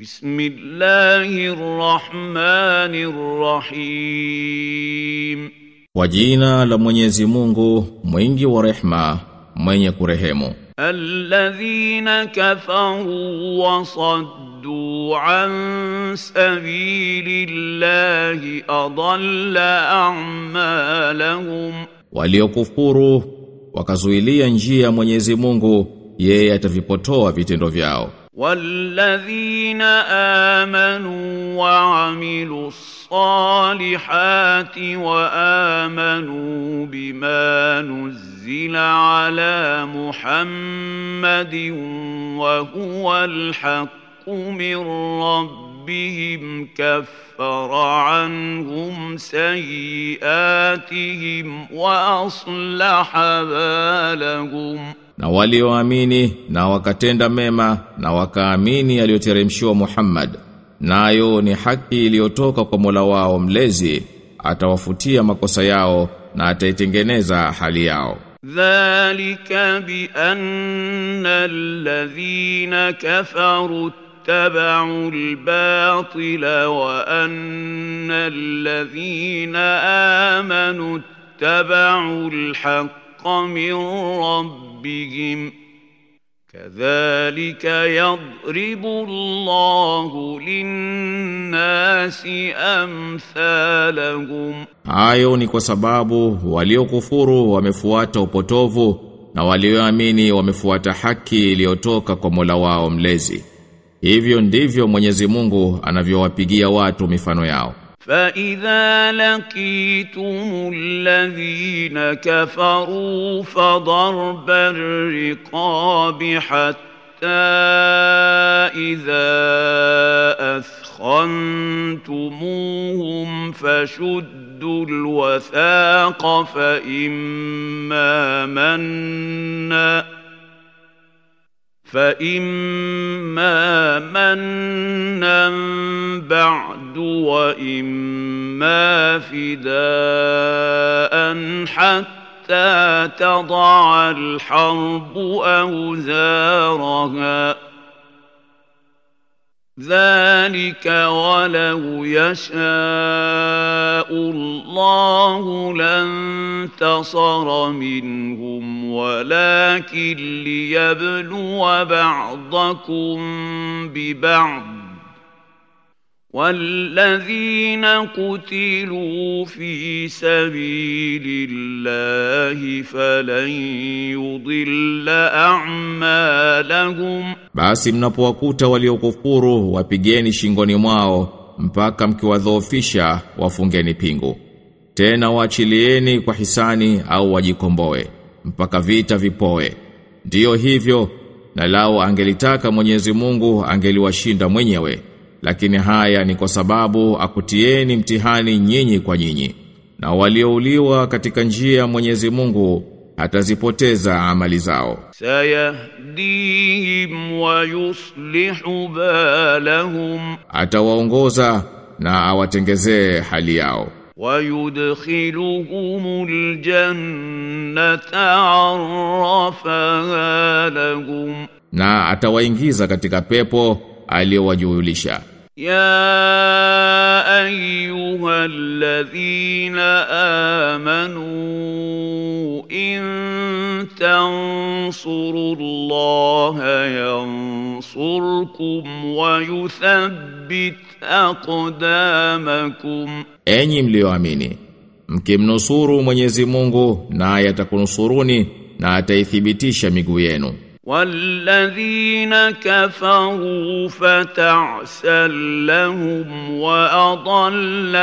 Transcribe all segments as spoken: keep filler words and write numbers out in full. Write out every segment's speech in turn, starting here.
Bismillahir Rahmanir Rahim. Kwa jina la Mwenyezi Mungu, mwingi wa rehema, mwenye kurehemu. Alladhina kafaru wa saddu an sabilillahi adalla a'malahum. Waliokufuru wakazuilia njia ya Mwenyezi Mungu, yeye atavipotoa vitendo vyao. والذين آمنوا وعملوا الصالحات وآمنوا بما نزل على محمد وهو الحق من ربهم كفر عنهم سيئاتهم وأصلح بالهم. Na walioamini na wakatenda mema na wakaamini aliyoteremshiwa Muhammad, nayo ni haki iliyotoka kwa Mola wao mlezi, atawafutia makosa yao na ataitengeneza hali yao. Dhalika bi anna alladhina kafaru ittaba'u al-batila wa anna alladhina amanu ittaba'u al-haqqa min rabbihim kadhalika yadribu Allahu lin-nasi amthalahum. Hayo ni kwa sababu waliokufuru wamefuata upotovu na walioamini wamefuata haki iliyotoka kwa Mola wao mlezi. Hivyo ndivyo Mwenyezi Mungu anavyowapigia watu mifano yao. فَإِذَا لَقِيتُمُ الَّذِينَ كَفَرُوا فَضَرْبَ الرِّقَابِ حَتَّى إِذَا أَثْخَنْتُمُوهُمْ فَشُدُّوا الْوَثَاقَ فَإِمَّا مَنًّا فَإِمَّا مَنًّا بَعْدُ وَإِمَّا فِدَاءً حَتَّى تَضَعَ الْحَرْبُ أَوْزَارَهَا ذَلِكَ وَلَوْ يَشَاءُ اللَّهُ لَانتَصَرَ مِنْهُمْ وَلَكِنْ لِيَبْلُوَ بَعْضَكُمْ بِبَعْضٍ وَالَّذِينَ قُتِلُوا فِي سَبِيلِ اللَّهِ فَلَنْ يُضِلَّ أَعْمَالَهُمْ. Basi mnapowakuta waliokufuru wapigeni shingoni mwao mpaka mkiwadhoofisha, wafungeni pingu. Tena waachilieni kwa hisani au wajikomboe mpaka vita vipoe. Ndiyo hivyo, na lao angelitaka Mwenyezi Mungu angeliwashinda mwenyewe, lakini haya ni kwa sababu akutieni mtihani nyinyi kwa nyinyi. Na waliouliwa katika njia ya Mwenyezi Mungu atazipoteza amali zao. Sayahdihim wa yuslihu balahum, atawaongoza na awatengezee hali yao. Wa yudkhiluhumul jannata arrafaha lahum, na atawaingiza katika pepo aliyowajulisha. Ya ayyuhalladhina amanu in tansurullaha yansurkum wa yuthabbit aqdamakum. Enyi mlioamini, mkimnusuru Mwenyezi Mungu naye atakunusuruni na ataithibitisha miguu yenu. والذين كفروا فتعسل لهم وأضل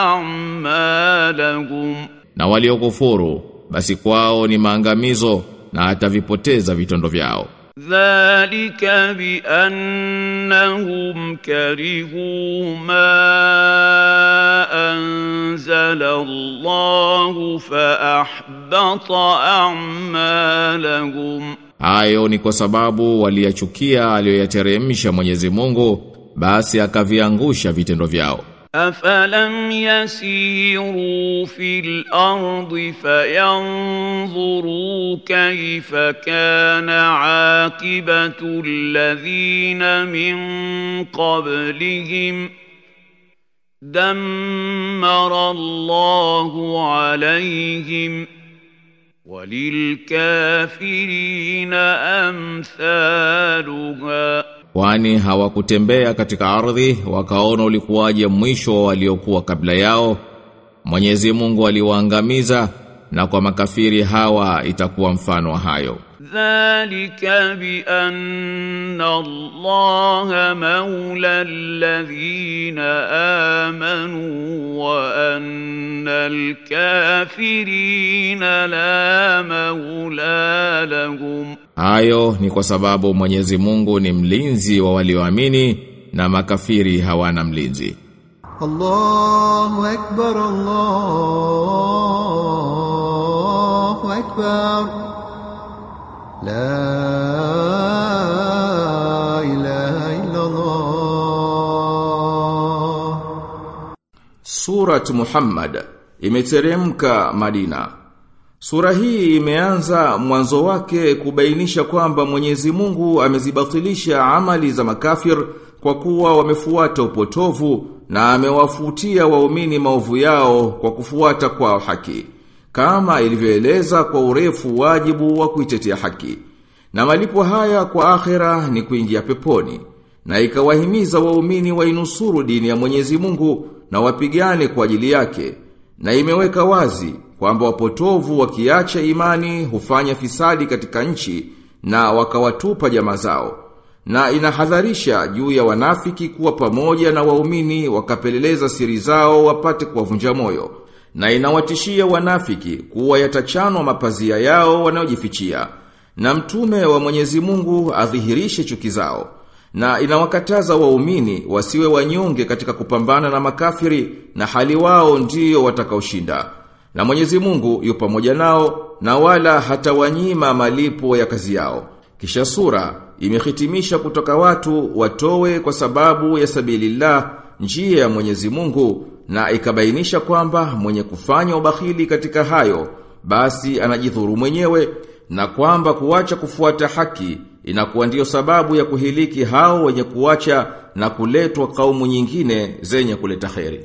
أعمالهم. Na waliokufuru basi kwao ni maangamizo na atavipoteza vitendo vyao. ذلك بأنهم كرهوا ما أنزل الله فأحبط أعمالهم. Hayo ni kwa sababu waliyachukia aliyoyateremsha Mwenyezi Mungu, basi akaviangusha vitendo vyao. أفلم يسيروا في الأرض فينظروا كيف كان عاقبة الذين من قبلهم دمر الله عليهم وللكافرين أمثالها. Kwani hawakutembea katika ardhi wakaona ulikuwaje mwisho waliokuwa kabla yao? Mwenyezi Mungu aliwaangamiza, na kwa makafiri hawa itakuwa mfano wa hayo. Dhalika bi anna Allaha mawla alladhina amanu wa anna alkafirina la mawla lahum. Hayo ni kwa sababu Mwenyezi Mungu ni mlinzi wa walioamini na makafiri hawana mlinzi. Allahu Akbar, Allahu Akbar. La ilaha illa Allah. Surat Muhammad imeteremka Madina. Sura hii imeanza mwanzo wake kubainisha kwamba Mwenyezi Mungu amezibatilisha amali za makafir kwa kuwa wamefuata upotovu, na amewafutia waumini maovu yao kwa kufuata kwa haki, kama ilivyoeleza kwa urefu wajibu wa kuitetea haki. Na malipo haya kwa akhera ni kuingia peponi, na ikawahimiza waumini wainusuru dini ya Mwenyezi Mungu na wapigane kwa ajili yake. Na imeweka wazi kwamba wapotovu wakiacha imani hufanya fisadi katika nchi na wakawatupa jamaa zao. Na inahadharisha juu ya wanafiki kuwa pamoja na waumini wakapeleleza siri zao wapate kuwavunja moyo. Na inawatishia wanafiki kuwa yatachanwa mapazia yao wanaojifichia, na mtume wa Mwenyezi Mungu adhihirishe chuki zao. Na inawakataza waumini wasiwe wanyonge katika kupambana na makafiri, na hali wao ndio watakaoshinda. Na Mwenyezi Mungu yu pamoja nao, na wala hatawanyima malipo ya kazi yao. Kisha sura imehitimisha kutoka watu watowe kwa sababu ya sabilillah, njia ya Mwenyezi Mungu, na ikabainisha kwamba mwenye kufanya ubakhili katika hayo basi anajidhuru mwenyewe, na kwamba kuacha kufuata haki inakuwa ndio sababu ya kuhiliki hao wenye kuacha na kuletwa kaumu nyingine zenye kuleta kheri.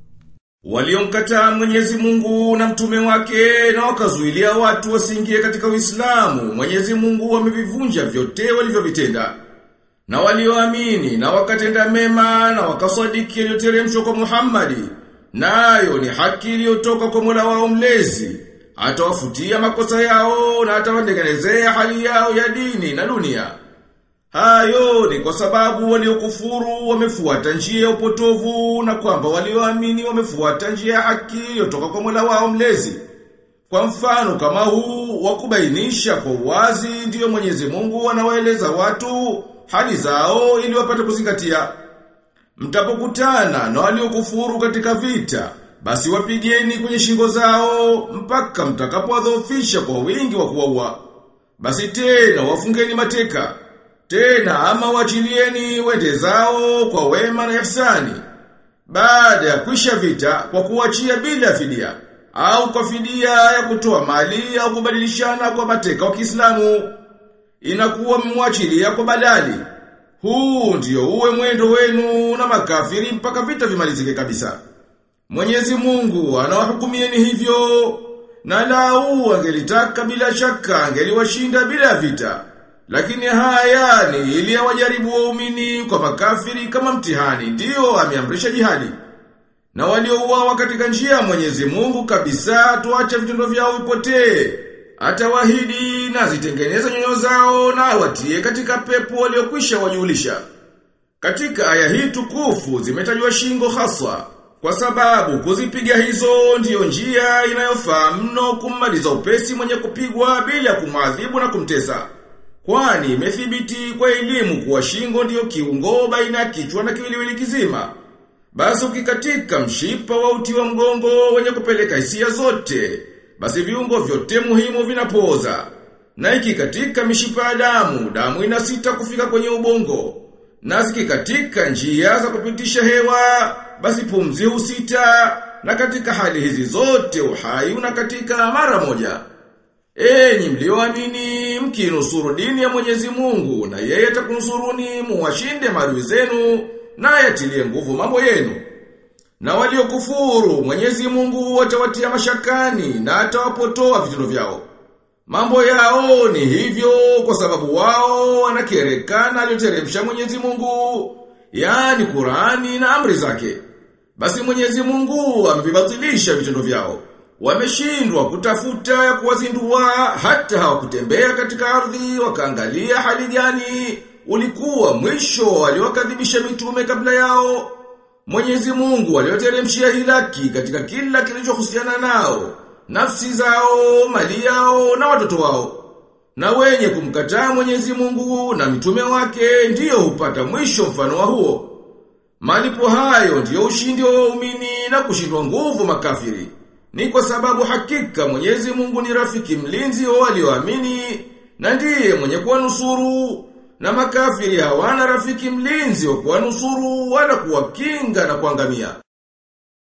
Waliomkataa Mwenyezi Mungu na mtume wake na wakazuilia watu wasiingie katika Uislamu, Mwenyezi Mungu amevivunja vyote walivyovitenda. Na walioamini na wakatenda mema na wakasadiki yaliyoteremshwa kwa Muhammadi, nayo ni haki iliyotoka kwa Mola wao mlezi, atawafutia makosa yao na atawatengenezea hali yao ya dini na dunia. Hayo ni kwa sababu waliokufuru wamefuata njia ya upotovu, na kwamba walioamini wamefuata njia ya haki iliyotoka kwa Mola wao mlezi. Kwa mfano kama huu wa kubainisha kwa uwazi, ndiyo Mwenyezi Mungu anawaeleza watu hali zao ili wapate kuzingatia. Mtapokutana na waliokufuru katika vita, basi wapigeni kwenye shingo zao mpaka mtakapowadhoofisha kwa wingi wa kuwaua. Basi tena wafungeni mateka. Tena ama wachilieni wende zao kwa wema na ihsani. Baada ya kwisha vita kwa kuachia bila fidia, au kwa fidia ya kutoa mali au kubadilishana kwa mateka wa Kiislamu, inakuwa mwachilia kwa badali. Huu ndio uwe mwendo wenu na makafiri mpaka vita vimalizike kabisa. Mwenyezi Mungu anawahukumieni hivyo, na lau angelitaka bila shaka angeliwashinda bila vita. Lakini haya ni ili awajaribu waumini kwa makafiri kama mtihani, ndio ameamrisha jihadi. Na waliouawa katika njia ya Mwenyezi Mungu kabisa tuache vitendo vyao vipotee. Atawahidi na zitengeneza nyoyo zao na watie katika pepo waliokwisha wajulisha. Katika aya hii tukufu zimetajwa shingo haswa, kwa sababu kuzipiga hizo ndiyo njia inayofaa mno kummaliza upesi mwenye kupigwa bila kumwadhibu na kumtesa. Kwani imethibiti kwa elimu kuwa shingo ndiyo kiungo baina ya kichwa na kiwiliwili kizima. Basi ukikatika mshipa wa uti wa mgongo wenye kupeleka hisia zote, basi viungo vyote muhimu vinapoza. Na ikikatika mishipa ya damu, damu inasita kufika kwenye ubongo. Na zikikatika njia za kupitisha hewa, basi pumzi husita, na katika hali hizi zote uhai unakatika mara moja. Enyi mlioamini, mkinusuru dini ya Mwenyezi Mungu, na yeye atakunusuruni, muwashinde maadui zenu, na yatilie nguvu mambo yenu. Na waliokufuru, Mwenyezi Mungu atawatia mashakani na atawapotoa vitendo vyao. Mambo yao ni hivyo kwa sababu wao wanakerekana aliyoteremsha Mwenyezi Mungu, yani Qur'ani na amri zake. Basi Mwenyezi Mungu amevibatilisha vitendo vyao. Wameshindwa kutafuta ya kuwazindua, hata hawakutembea katika ardhi wakaangalia hali gani ulikuwa mwisho aliowakadhibisha mitume kabla yao. Mwenyezi Mungu aliyoteremshia hilaki katika kila kilichohusiana nao, nafsi zao, mali yao na watoto wao. Na wenye kumkataa Mwenyezi Mungu na mitume wake ndiyo hupata mwisho mfano wa huo. Malipo hayo ndiyo ushindi wa waumini na kushindwa nguvu makafiri. Ni kwa sababu hakika Mwenyezi Mungu ni rafiki mlinzi wa walioamini, na ndiye mwenye kuwanusuru, na makafiri hawana rafiki mlinzi wa kuwanusuru wala kuwakinga na kuangamia.